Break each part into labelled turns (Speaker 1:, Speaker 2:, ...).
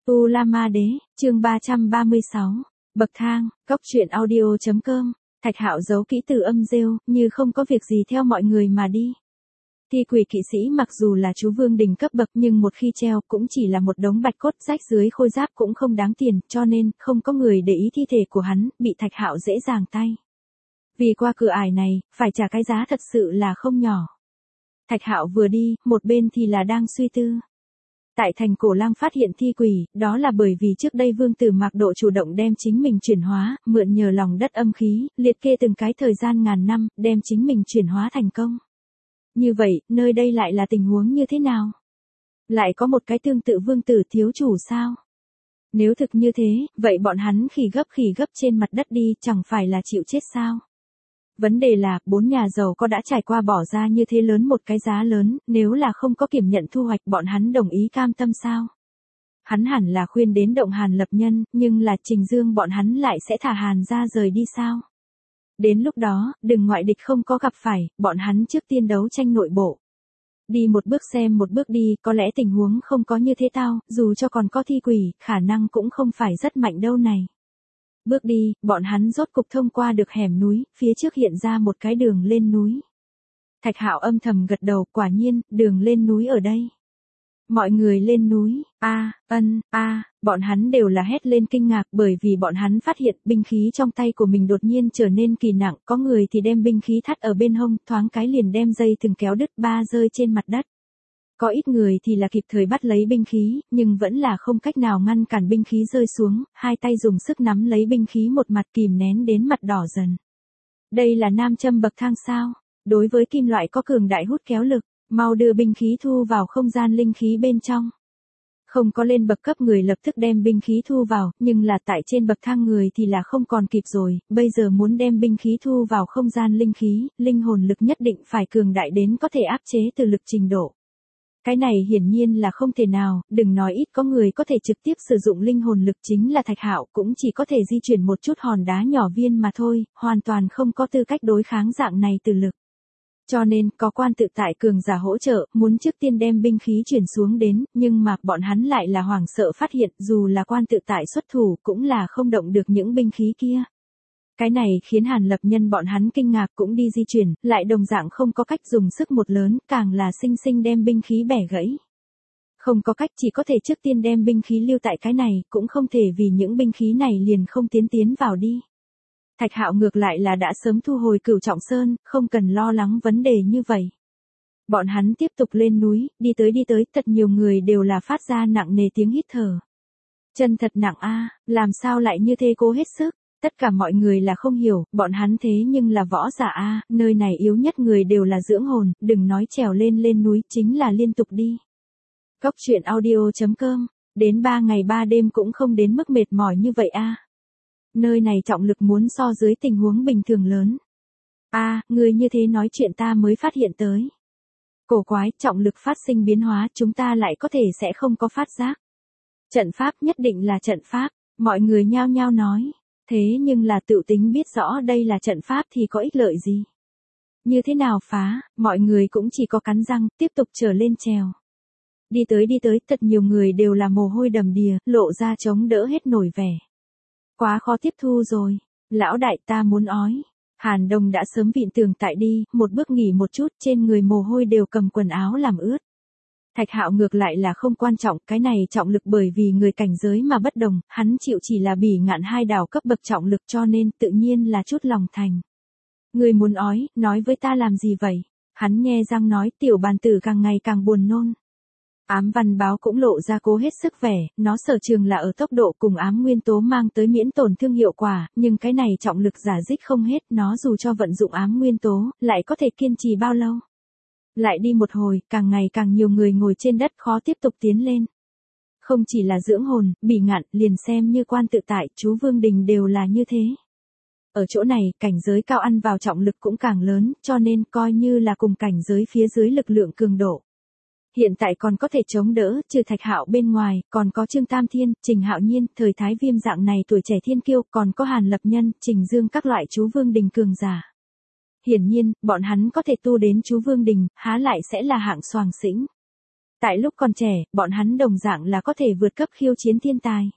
Speaker 1: U La Ma Đế, chương 336, bậc thang, góc truyện audio.com, Thạch Hạo giấu kỹ từ âm rêu, như không có việc gì theo mọi người mà đi. Thi quỷ kỵ sĩ mặc dù là chú vương đình cấp bậc nhưng một khi treo cũng chỉ là một đống bạch cốt rách dưới khôi giáp cũng không đáng tiền, cho nên không có người để ý thi thể của hắn, bị Thạch Hạo dễ dàng tay. Vì qua cửa ải này, phải trả cái giá thật sự là không nhỏ. Thạch Hạo vừa đi, một bên thì là đang suy tư. Tại thành Cổ Lang phát hiện thi quỷ, đó là bởi vì trước đây vương tử Mạc Độ chủ động đem chính mình chuyển hóa, mượn nhờ lòng đất âm khí, liệt kê từng cái thời gian ngàn năm, đem chính mình chuyển hóa thành công. Như vậy, nơi đây lại là tình huống như thế nào? Lại có một cái tương tự vương tử thiếu chủ sao? Nếu thực như thế, vậy bọn hắn khỉ gấp trên mặt đất đi, chẳng phải là chịu chết sao? Vấn đề là, 4 nhà giàu có đã trải qua bỏ ra như thế lớn một cái giá lớn, nếu là không có kiểm nhận thu hoạch bọn hắn đồng ý cam tâm sao? Hắn hẳn là khuyên đến động Hàn lập nhân, nhưng là Trình Dương bọn hắn lại sẽ thả Hàn ra rời đi sao? Đến lúc đó, đừng ngoại địch không có gặp phải, bọn hắn trước tiên đấu tranh nội bộ. Đi một bước xem một bước đi, có lẽ tình huống không có như thế tao, dù cho còn có thi quỷ, khả năng cũng không phải rất mạnh đâu này. Bước đi, bọn hắn rốt cục thông qua được hẻm núi, phía trước hiện ra một cái đường lên núi. Thạch Hạo âm thầm gật đầu, quả nhiên, đường lên núi ở đây. Mọi người lên núi, bọn hắn đều là hét lên kinh ngạc bởi vì bọn hắn phát hiện binh khí trong tay của mình đột nhiên trở nên kỳ nặng, có người thì đem binh khí thắt ở bên hông, thoáng cái liền đem dây thừng kéo đứt ba rơi trên mặt đất. Có ít người thì là kịp thời bắt lấy binh khí, nhưng vẫn là không cách nào ngăn cản binh khí rơi xuống, hai tay dùng sức nắm lấy binh khí một mặt kìm nén đến mặt đỏ dần. Đây là nam châm bậc thang sao? Đối với kim loại có cường đại hút kéo lực, mau đưa binh khí thu vào không gian linh khí bên trong. Không có lên bậc cấp người lập tức đem binh khí thu vào, nhưng là tại trên bậc thang người thì là không còn kịp rồi, bây giờ muốn đem binh khí thu vào không gian linh khí, linh hồn lực nhất định phải cường đại đến có thể áp chế từ lực trình độ. Cái này hiển nhiên là không thể nào, đừng nói ít có người có thể trực tiếp sử dụng linh hồn lực chính là Thạch Hạo cũng chỉ có thể di chuyển một chút hòn đá nhỏ viên mà thôi, hoàn toàn không có tư cách đối kháng dạng này từ lực. Cho nên, có quan tự tại cường giả hỗ trợ, muốn trước tiên đem binh khí chuyển xuống đến, nhưng mà bọn hắn lại là hoảng sợ phát hiện dù là quan tự tại xuất thủ cũng là không động được những binh khí kia. Cái này khiến Hàn lập nhân bọn hắn kinh ngạc cũng đi di chuyển, lại đồng dạng không có cách dùng sức một lớn, càng là sinh sinh đem binh khí bẻ gãy. Không có cách chỉ có thể trước tiên đem binh khí lưu tại cái này, cũng không thể vì những binh khí này liền không tiến vào đi. Thạch Hạo ngược lại là đã sớm thu hồi Cửu Trọng Sơn, không cần lo lắng vấn đề như vậy. Bọn hắn tiếp tục lên núi, đi tới, thật nhiều người đều là phát ra nặng nề tiếng hít thở. Chân thật nặng a, làm sao lại như thế cố hết sức? Tất cả mọi người là không hiểu, bọn hắn thế nhưng là võ giả a, nơi này yếu nhất người đều là dưỡng hồn, đừng nói trèo lên núi, chính là liên tục đi. Góc truyện audio.com, đến 3 ngày 3 đêm cũng không đến mức mệt mỏi như vậy a. Nơi này trọng lực muốn so dưới tình huống bình thường lớn. Người như thế nói chuyện ta mới phát hiện tới. Cổ quái, trọng lực phát sinh biến hóa chúng ta lại có thể sẽ không có phát giác. Trận pháp nhất định là trận pháp, mọi người nhao nhao nói. Thế nhưng là tự tính biết rõ đây là trận pháp thì có ích lợi gì? Như thế nào phá, mọi người cũng chỉ có cắn răng, tiếp tục trở lên trèo. Đi tới, thật nhiều người đều là mồ hôi đầm đìa, lộ ra chống đỡ hết nổi vẻ. Quá khó tiếp thu rồi, lão đại ta muốn ói. Hàn Đông đã sớm vịn tường tại đi, một bước nghỉ một chút, trên người mồ hôi đều cầm quần áo làm ướt. Thạch Hạo ngược lại là không quan trọng, cái này trọng lực bởi vì người cảnh giới mà bất đồng, hắn chịu chỉ là Bỉ Ngạn 2 đảo cấp bậc trọng lực cho nên tự nhiên là chút lòng thành. Người muốn ói, nói với ta làm gì vậy? Hắn nhe răng nói, tiểu bàn tử càng ngày càng buồn nôn. Ám văn báo cũng lộ ra cố hết sức vẻ, nó sở trường là ở tốc độ cùng ám nguyên tố mang tới miễn tổn thương hiệu quả, nhưng cái này trọng lực giả dích không hết, nó dù cho vận dụng ám nguyên tố, lại có thể kiên trì bao lâu. Lại đi một hồi, càng ngày càng nhiều người ngồi trên đất khó tiếp tục tiến lên. Không chỉ là dưỡng hồn, Bỉ Ngạn, liền xem như quan tự tại, chú Vương Đình đều là như thế. Ở chỗ này, cảnh giới cao ăn vào trọng lực cũng càng lớn, cho nên coi như là cùng cảnh giới phía dưới lực lượng cường độ. Hiện tại còn có thể chống đỡ, trừ Thạch Hạo bên ngoài, còn có Trương Tam Thiên, Trình Hạo Nhiên, Thời Thái Viêm dạng này tuổi trẻ thiên kiêu, còn có Hàn Lập Nhân, Trình Dương các loại chú Vương Đình cường giả. Hiển nhiên, bọn hắn có thể tu đến chú Vương Đình, há lại sẽ là hạng soàng xĩnh. Tại lúc còn trẻ, bọn hắn đồng dạng là có thể vượt cấp khiêu chiến thiên tài.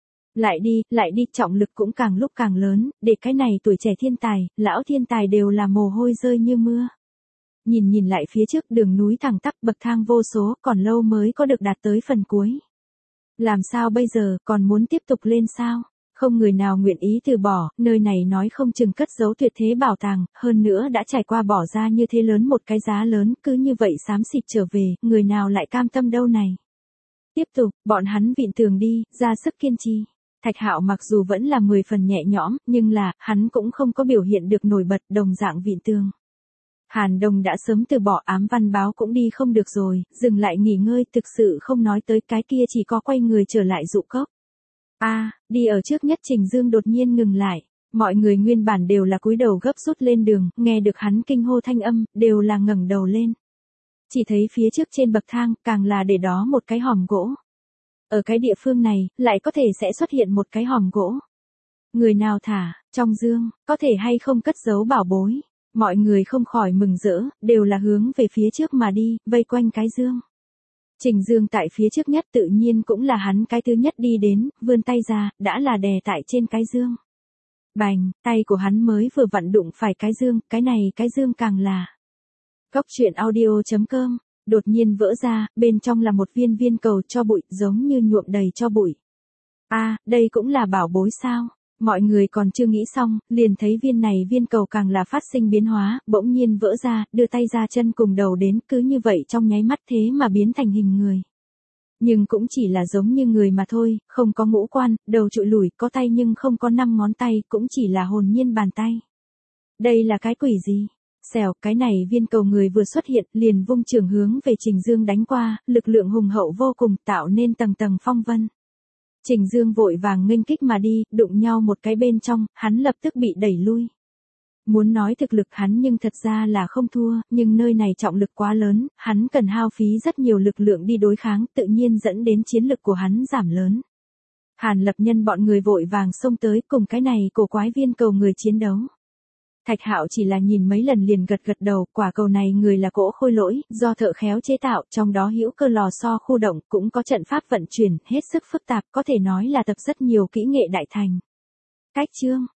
Speaker 1: Lại đi, trọng lực cũng càng lúc càng lớn, để cái này tuổi trẻ thiên tài, lão thiên tài đều là mồ hôi rơi như mưa. Nhìn lại phía trước đường núi thẳng tắp bậc thang vô số, còn lâu mới có được đạt tới phần cuối. Làm sao bây giờ, còn muốn tiếp tục lên sao? Không người nào nguyện ý từ bỏ, nơi này nói không chừng cất giấu tuyệt thế bảo tàng, hơn nữa đã trải qua bỏ ra như thế lớn một cái giá lớn, cứ như vậy xám xịt trở về, người nào lại cam tâm đâu này. Tiếp tục, bọn hắn vịn tường đi, ra sức kiên trì. Thạch Hạo mặc dù vẫn là 10 phần nhẹ nhõm, nhưng là, hắn cũng không có biểu hiện được nổi bật đồng dạng vịn tường. Hàn Đồng đã sớm từ bỏ ám văn báo cũng đi không được rồi, dừng lại nghỉ ngơi thực sự không nói tới cái kia chỉ có quay người trở lại dụ cốc. Đi ở trước nhất Trình Dương đột nhiên ngừng lại, mọi người nguyên bản đều là cúi đầu gấp rút lên đường, nghe được hắn kinh hô thanh âm, đều là ngẩng đầu lên. Chỉ thấy phía trước trên bậc thang, càng là để đó một cái hòm gỗ. Ở cái địa phương này, lại có thể sẽ xuất hiện một cái hòm gỗ. Người nào thả, trong dương, có thể hay không cất giấu bảo bối. Mọi người không khỏi mừng rỡ, đều là hướng về phía trước mà đi, vây quanh cái dương. Trình Dương tại phía trước nhất tự nhiên cũng là hắn cái thứ nhất đi đến, vươn tay ra, đã là đè tại trên cái dương. Bành, tay của hắn mới vừa vặn đụng phải cái dương, cái này cái dương càng là. Cốc truyện audio.com, đột nhiên vỡ ra, bên trong là một viên cầu tro bụi, giống như nhuộm đầy tro bụi. Đây cũng là bảo bối sao? Mọi người còn chưa nghĩ xong, liền thấy viên cầu càng là phát sinh biến hóa, bỗng nhiên vỡ ra, đưa tay ra chân cùng đầu đến, cứ như vậy trong nháy mắt thế mà biến thành hình người. Nhưng cũng chỉ là giống như người mà thôi, không có ngũ quan, đầu trụi lủi, có tay nhưng không có 5 ngón tay, cũng chỉ là hồn nhiên bàn tay. Đây là cái quỷ gì? Xèo, cái này viên cầu người vừa xuất hiện, liền vung trường hướng về Trình Dương đánh qua, lực lượng hùng hậu vô cùng, tạo nên tầng tầng phong vân. Trình Dương vội vàng nghênh kích mà đi, đụng nhau một cái bên trong, hắn lập tức bị đẩy lui. Muốn nói thực lực hắn nhưng thật ra là không thua, nhưng nơi này trọng lực quá lớn, hắn cần hao phí rất nhiều lực lượng đi đối kháng, tự nhiên dẫn đến chiến lực của hắn giảm lớn. Hàn Lập Nhân bọn người vội vàng xông tới cùng cái này cổ quái viên cầu người chiến đấu. Thạch Hạo chỉ là nhìn mấy lần liền gật đầu, quả cầu này người là cỗ khôi lỗi, do thợ khéo chế tạo, trong đó hữu cơ lò xo khu động, cũng có trận pháp vận chuyển, hết sức phức tạp, có thể nói là tập rất nhiều kỹ nghệ đại thành. Cách chương